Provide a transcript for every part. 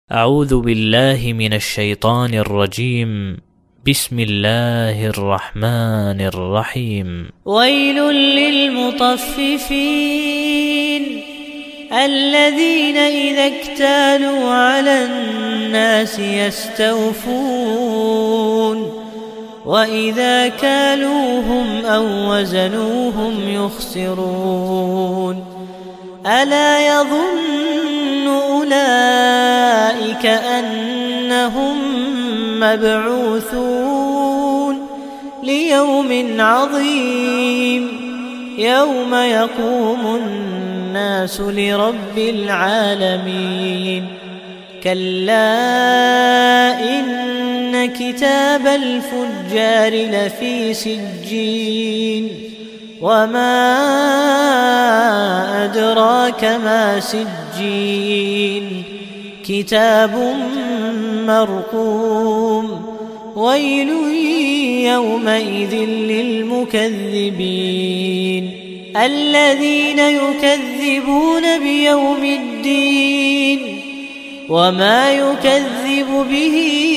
أعوذ بالله من الشيطان الرجيم. بسم الله الرحمن الرحيم. ويل للمطففين الذين إذا اكتالوا على الناس يستوفون وإذا كالوهم أو وزنوهم يخسرون ألا يظن أولئك أنهم مبعوثون ليوم عظيم يوم يقوم الناس لرب العالمين. كلا إن كتاب الفجار لفي سجين وما أدراك ما سجين كتاب مرقوم ويل يومئذ للمكذبين الذين يكذبون بيوم الدين وما يكذب به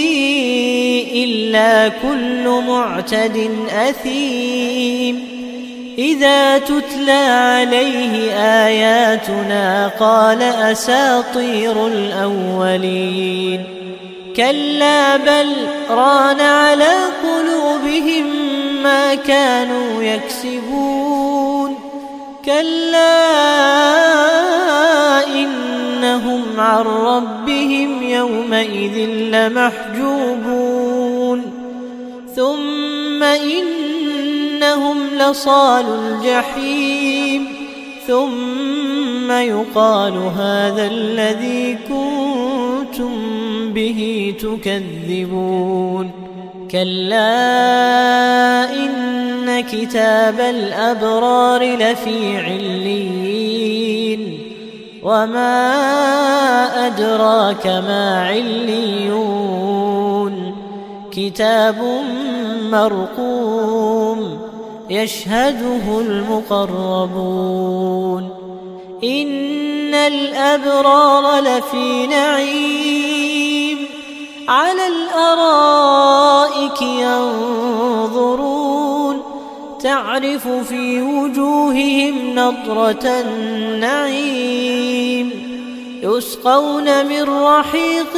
إلا كل معتد أثيم إذا تتلى عليه آياتنا قال أساطير الأولين كلا بل ران على قلوبهم ما كانوا يكسبون كلا إنهم عن ربهم يومئذ لمحجوبون ثم إنهم لصال الجحيم ثم يقال هذا الذي كنتم به تكذبون كلا إن كتاب الأبرار لفي عليين وما أدراك ما عليون كتاب مرقوم يشهده المقربون إن الأبرار لفي نعيم على الأرائك ينظرون تعرف في وجوههم نضرة النعيم يسقون من رحيق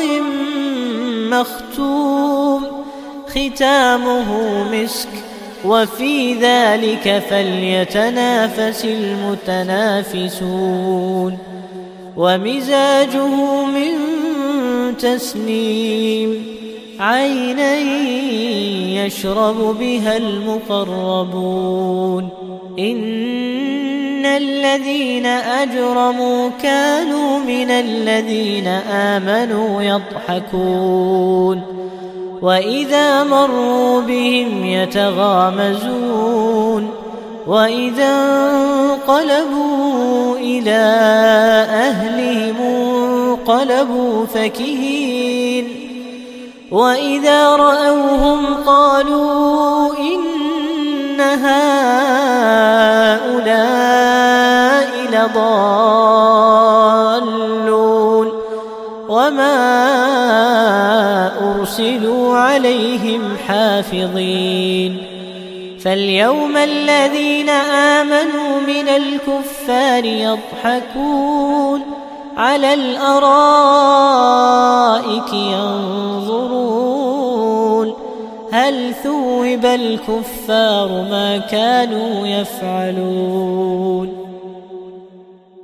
مختوم ختامه مسك وفي ذلك فليتنافس المتنافسون ومزاجه من تسنيم عينا يشرب بها المقربون إن الذين أجرموا كانوا من الذين آمنوا يضحكون وإذا مروا بهم يتغامزون وإذا انقلبوا إلى أهلهم انقلبوا فكهين وإذا رأوهم قالوا إن هؤلاء لضالون وما أرسلوا عليهم حافظين فاليوم الذين آمنوا من الكفار يضحكون على الأرائك ينظرون هل ثوب الكفار ما كانوا يفعلون